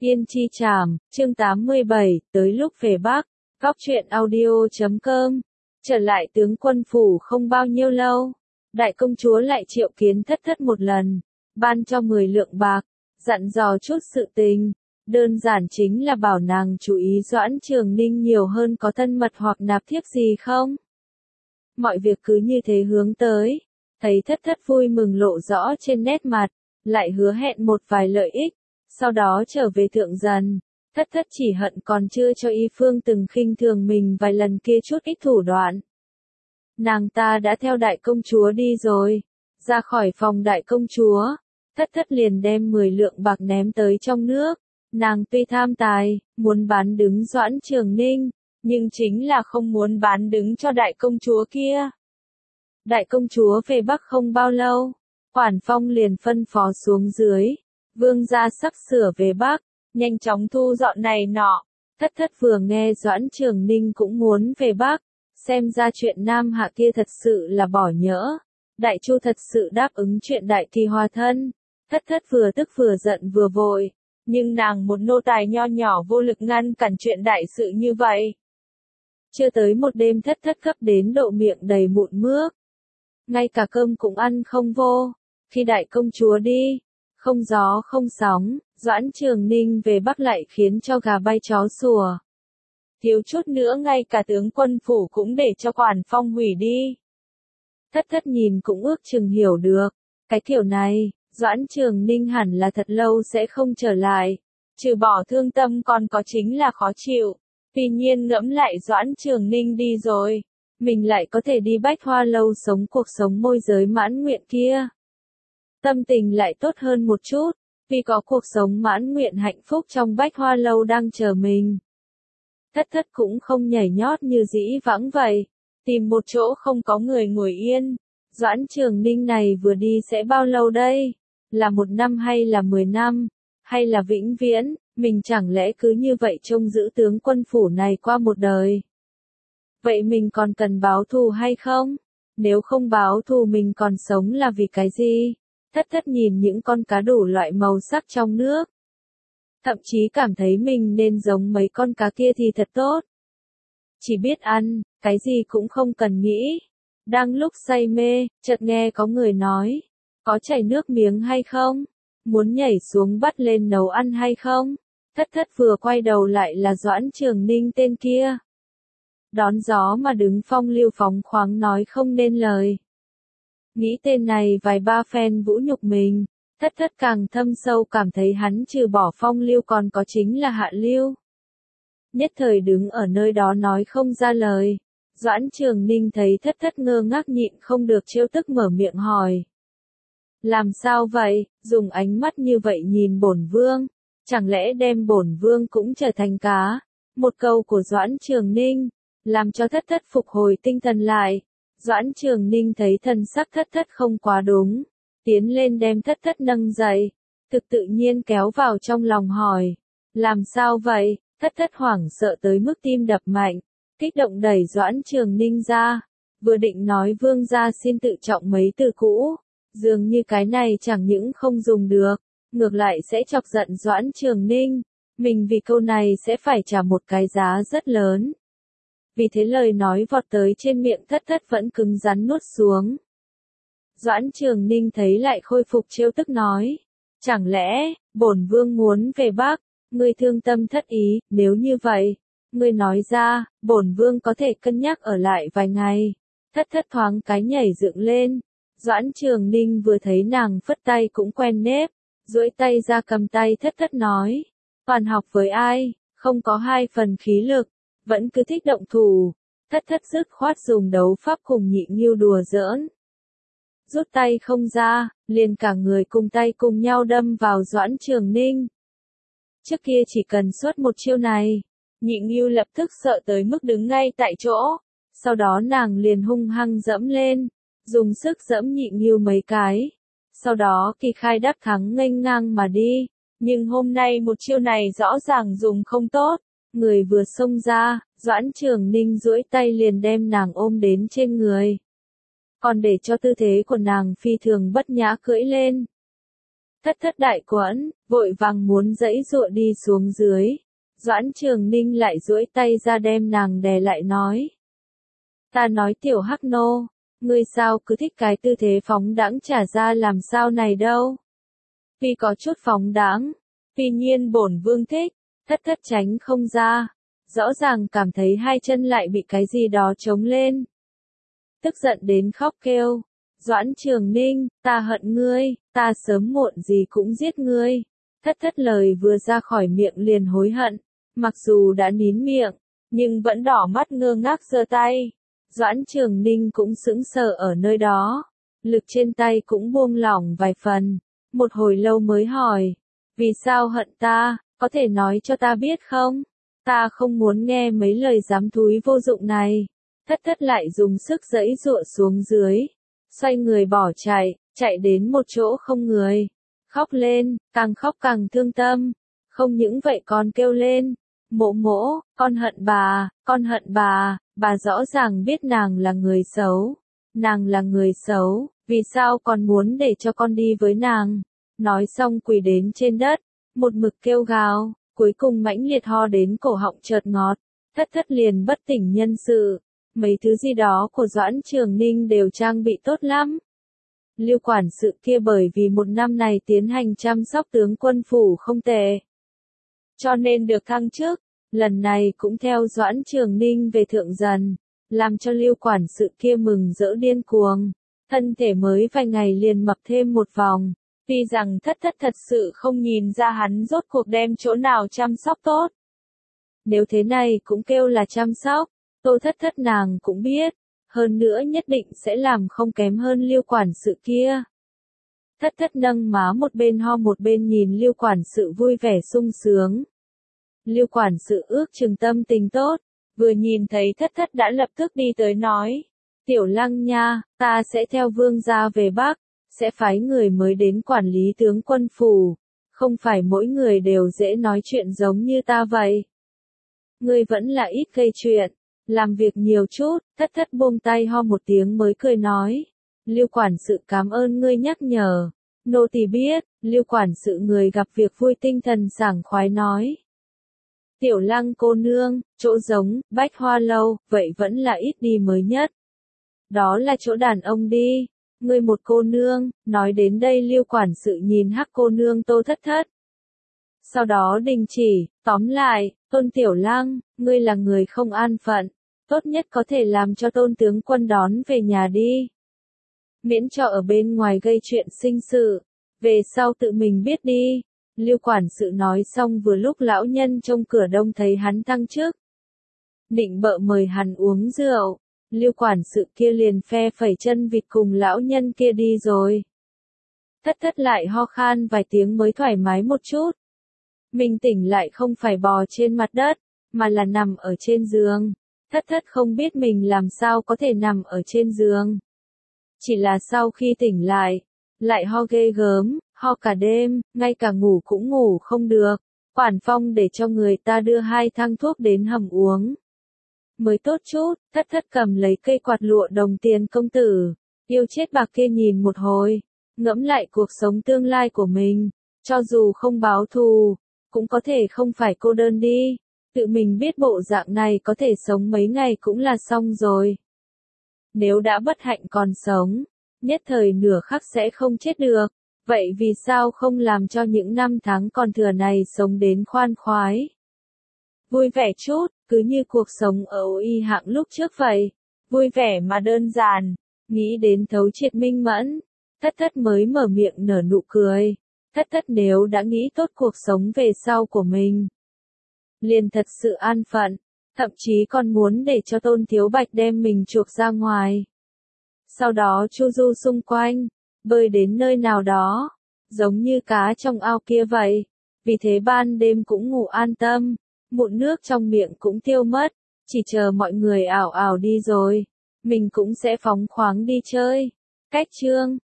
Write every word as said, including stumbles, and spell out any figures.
Yên Chi Trảm, chương tám mươi bảy, tới lúc về Bắc, góc truyện audio chấm com. Trở lại tướng quân phủ không bao nhiêu lâu, đại công chúa lại triệu kiến thất thất một lần, ban cho mười lượng bạc, dặn dò chút sự tình, đơn giản chính là bảo nàng chú ý Doãn Trường Ninh nhiều hơn có thân mật hoặc nạp thiếp gì không. Mọi việc cứ như thế hướng tới, thấy thất thất vui mừng lộ rõ trên nét mặt, lại hứa hẹn một vài lợi ích. Sau đó trở về thượng dần, thất thất chỉ hận còn chưa cho y phương từng khinh thường mình vài lần kia chút ít thủ đoạn. Nàng ta đã theo đại công chúa đi rồi, ra khỏi phòng đại công chúa, thất thất liền đem mười lượng bạc ném tới trong nước. Nàng tuy tham tài, muốn bán đứng Doãn Trường Ninh, nhưng chính là không muốn bán đứng cho đại công chúa kia. Đại công chúa về Bắc không bao lâu, Quản Phong liền phân phó xuống dưới. Vương gia sắp sửa về Bắc, nhanh chóng thu dọn này nọ. Thất thất vừa nghe Doãn Trường Ninh cũng muốn về Bắc, xem ra chuyện Nam Hạ kia thật sự là bỏ nhỡ. Đại Chu thật sự đáp ứng chuyện Đại Kỳ hòa thân. Thất thất vừa tức vừa giận vừa vội, nhưng nàng một nô tài nho nhỏ vô lực ngăn cản chuyện đại sự như vậy. Chưa tới một đêm thất thất gấp đến độ miệng đầy mụn mướp. Ngay cả cơm cũng ăn không vô. Khi đại công chúa đi, không gió không sóng, Doãn Trường Ninh về Bắc lại khiến cho gà bay chó sủa. Thiếu chút nữa ngay cả tướng quân phủ cũng để cho Quản Phong hủy đi. Thất thất nhìn cũng ước chừng hiểu được, cái kiểu này, Doãn Trường Ninh hẳn là thật lâu sẽ không trở lại. Trừ bỏ thương tâm còn có chính là khó chịu. Tuy nhiên ngẫm lại Doãn Trường Ninh đi rồi, mình lại có thể đi Bách Hoa Lâu sống cuộc sống môi giới mãn nguyện kia. Tâm tình lại tốt hơn một chút, vì có cuộc sống mãn nguyện hạnh phúc trong Bách Hoa Lâu đang chờ mình. Thất thất cũng không nhảy nhót như dĩ vãng vậy, tìm một chỗ không có người ngồi yên. Doãn Trường Ninh này vừa đi sẽ bao lâu đây? Là một năm hay là mười năm? Hay là vĩnh viễn? Mình chẳng lẽ cứ như vậy trông giữ tướng quân phủ này qua một đời? Vậy mình còn cần báo thù hay không? Nếu không báo thù mình còn sống là vì cái gì? Thất thất nhìn những con cá đủ loại màu sắc trong nước. Thậm chí cảm thấy mình nên giống mấy con cá kia thì thật tốt. Chỉ biết ăn, cái gì cũng không cần nghĩ. Đang lúc say mê, chợt nghe có người nói, có chảy nước miếng hay không? Muốn nhảy xuống bắt lên nấu ăn hay không? Thất thất vừa quay đầu lại là Doãn Trường Ninh tên kia. Đón gió mà đứng phong lưu phóng khoáng nói không nên lời. Nghĩ tên này vài ba phen vũ nhục mình, thất thất càng thâm sâu cảm thấy hắn trừ bỏ phong lưu còn có chính là hạ lưu. Nhất thời đứng ở nơi đó nói không ra lời. Doãn Trường Ninh thấy thất thất ngơ ngác nhịn không được trêu tức mở miệng hỏi. Làm sao vậy, dùng ánh mắt như vậy nhìn bổn vương, chẳng lẽ đem bổn vương cũng trở thành cá? Một câu của Doãn Trường Ninh, làm cho thất thất phục hồi tinh thần lại. Doãn Trường Ninh thấy thần sắc thất thất không quá đúng, tiến lên đem thất thất nâng dậy, thực tự nhiên kéo vào trong lòng hỏi. Làm sao vậy? Thất thất hoảng sợ tới mức tim đập mạnh, kích động đẩy Doãn Trường Ninh ra, vừa định nói vương gia xin tự trọng mấy từ cũ, dường như cái này chẳng những không dùng được, ngược lại sẽ chọc giận Doãn Trường Ninh, mình vì câu này sẽ phải trả một cái giá rất lớn. Vì thế lời nói vọt tới trên miệng thất thất vẫn cứng rắn nuốt xuống. Doãn Trường Ninh thấy lại khôi phục trêu tức nói, chẳng lẽ, bổn vương muốn về Bắc, ngươi thương tâm thất ý, nếu như vậy, ngươi nói ra, bổn vương có thể cân nhắc ở lại vài ngày. Thất thất thoáng cái nhảy dựng lên, Doãn Trường Ninh vừa thấy nàng phất tay cũng quen nếp, duỗi tay ra cầm tay thất thất nói, toàn học với ai, không có hai phần khí lực, vẫn cứ thích động thủ. Thất thất dứt khoát dùng đấu pháp cùng Nhị Nghiêu đùa giỡn. Rút tay không ra, liền cả người cùng tay cùng nhau đâm vào Doãn Trường Ninh. Trước kia chỉ cần xuất một chiêu này, Nhị Nghiêu lập tức sợ tới mức đứng ngay tại chỗ, sau đó nàng liền hung hăng dẫm lên, dùng sức dẫm Nhị Nghiêu mấy cái, sau đó Kỳ Khai đáp thắng nghênh ngang mà đi, nhưng hôm nay một chiêu này rõ ràng dùng không tốt, người vừa xông ra, Doãn Trường Ninh duỗi tay liền đem nàng ôm đến trên người, còn để cho tư thế của nàng phi thường bất nhã cưỡi lên. Thất thất đại quẫn, vội vàng muốn giãy giụa đi xuống dưới. Doãn Trường Ninh lại duỗi tay ra đem nàng đè lại nói. Ta nói tiểu hắc nô, ngươi sao cứ thích cái tư thế phóng đãng trả ra làm sao này đâu. Vì có chút phóng đãng, tuy nhiên bổn vương thích, thất thất tránh không ra. Rõ ràng cảm thấy hai chân lại bị cái gì đó chống lên. Tức giận đến khóc kêu. Doãn Trường Ninh, ta hận ngươi, ta sớm muộn gì cũng giết ngươi. Thất thất lời vừa ra khỏi miệng liền hối hận. Mặc dù đã nín miệng, nhưng vẫn đỏ mắt ngơ ngác giơ tay. Doãn Trường Ninh cũng sững sờ ở nơi đó. Lực trên tay cũng buông lỏng vài phần. Một hồi lâu mới hỏi. Vì sao hận ta, có thể nói cho ta biết không? Ta không muốn nghe mấy lời dám thúi vô dụng này. Thất thất lại dùng sức giãy giụa xuống dưới. Xoay người bỏ chạy, chạy đến một chỗ không người. Khóc lên, càng khóc càng thương tâm. Không những vậy còn kêu lên. Mộ mỗ, con hận bà, con hận bà, bà rõ ràng biết nàng là người xấu. Nàng là người xấu, vì sao còn muốn để cho con đi với nàng? Nói xong quỳ đến trên đất, một mực kêu gào, cuối cùng mãnh liệt ho đến cổ họng chợt ngọt. Thất thất liền bất tỉnh nhân sự. Mấy thứ gì đó của Doãn Trường Ninh đều trang bị tốt lắm. Lưu quản sự kia bởi vì một năm này tiến hành chăm sóc tướng quân phủ không tệ. Cho nên được thăng chức, lần này cũng theo Doãn Trường Ninh về thượng dần, làm cho lưu quản sự kia mừng rỡ điên cuồng. Thân thể mới vài ngày liền mập thêm một vòng. Tuy rằng thất thất thật sự không nhìn ra hắn rốt cuộc đem chỗ nào chăm sóc tốt. Nếu thế này cũng kêu là chăm sóc. Tô thất thất nàng cũng biết, hơn nữa nhất định sẽ làm không kém hơn lưu quản sự kia. Thất thất nâng má một bên ho một bên nhìn lưu quản sự vui vẻ sung sướng. Lưu quản sự ước chừng tâm tình tốt, vừa nhìn thấy thất thất đã lập tức đi tới nói. Tiểu Lăng nha, ta sẽ theo vương gia về Bắc, sẽ phái người mới đến quản lý tướng quân phủ, không phải mỗi người đều dễ nói chuyện giống như ta vậy. Ngươi vẫn là ít gây chuyện. Làm việc nhiều chút, thất thất buông tay ho một tiếng mới cười nói. Lưu quản sự cảm ơn ngươi nhắc nhở. Nô tỳ biết, lưu quản sự người gặp việc vui tinh thần sảng khoái nói. Tiểu Lăng cô nương, chỗ giống, Bách Hoa Lâu, vậy vẫn là ít đi mới nhất. Đó là chỗ đàn ông đi. Ngươi một cô nương, nói đến đây lưu quản sự nhìn hắc cô nương Tô thất thất. Sau đó đình chỉ, tóm lại, Tôn Tiểu Lăng, ngươi là người không an phận, tốt nhất có thể làm cho Tôn tướng quân đón về nhà đi. Miễn cho ở bên ngoài gây chuyện sinh sự, về sau tự mình biết đi. Lưu quản sự nói xong vừa lúc lão nhân trong cửa đông thấy hắn thăng chức. Định bợ mời hắn uống rượu, lưu quản sự kia liền phe phẩy chân vịt cùng lão nhân kia đi rồi. Thất thất lại ho khan vài tiếng mới thoải mái một chút. Mình tỉnh lại không phải bò trên mặt đất, mà là nằm ở trên giường. Thất thất không biết mình làm sao có thể nằm ở trên giường. Chỉ là sau khi tỉnh lại, lại ho ghê gớm, ho cả đêm, ngay cả ngủ cũng ngủ không được. Quản phong để cho người ta đưa hai thang thuốc đến hầm uống. Mới tốt chút, thất thất cầm lấy cây quạt lụa đồng tiền công tử. Yêu chết bạc kia nhìn một hồi, ngẫm lại cuộc sống tương lai của mình. Cho dù không báo thù, cũng có thể không phải cô đơn đi. Tự mình biết bộ dạng này có thể sống mấy ngày cũng là xong rồi. Nếu đã bất hạnh còn sống, nhất thời nửa khắc sẽ không chết được. Vậy vì sao không làm cho những năm tháng còn thừa này sống đến khoan khoái? Vui vẻ chút, cứ như cuộc sống ở y hạng lúc trước vậy. Vui vẻ mà đơn giản, nghĩ đến thấu triệt minh mẫn. Thất thất mới mở miệng nở nụ cười. Thất thất nếu đã nghĩ tốt cuộc sống về sau của mình, liền thật sự an phận, thậm chí còn muốn để cho Tôn Thiếu Bạch đem mình chuộc ra ngoài. Sau đó chu du xung quanh, bơi đến nơi nào đó, giống như cá trong ao kia vậy. Vì thế ban đêm cũng ngủ an tâm, mụn nước trong miệng cũng tiêu mất, chỉ chờ mọi người ảo ảo đi rồi, mình cũng sẽ phóng khoáng đi chơi. Cách chương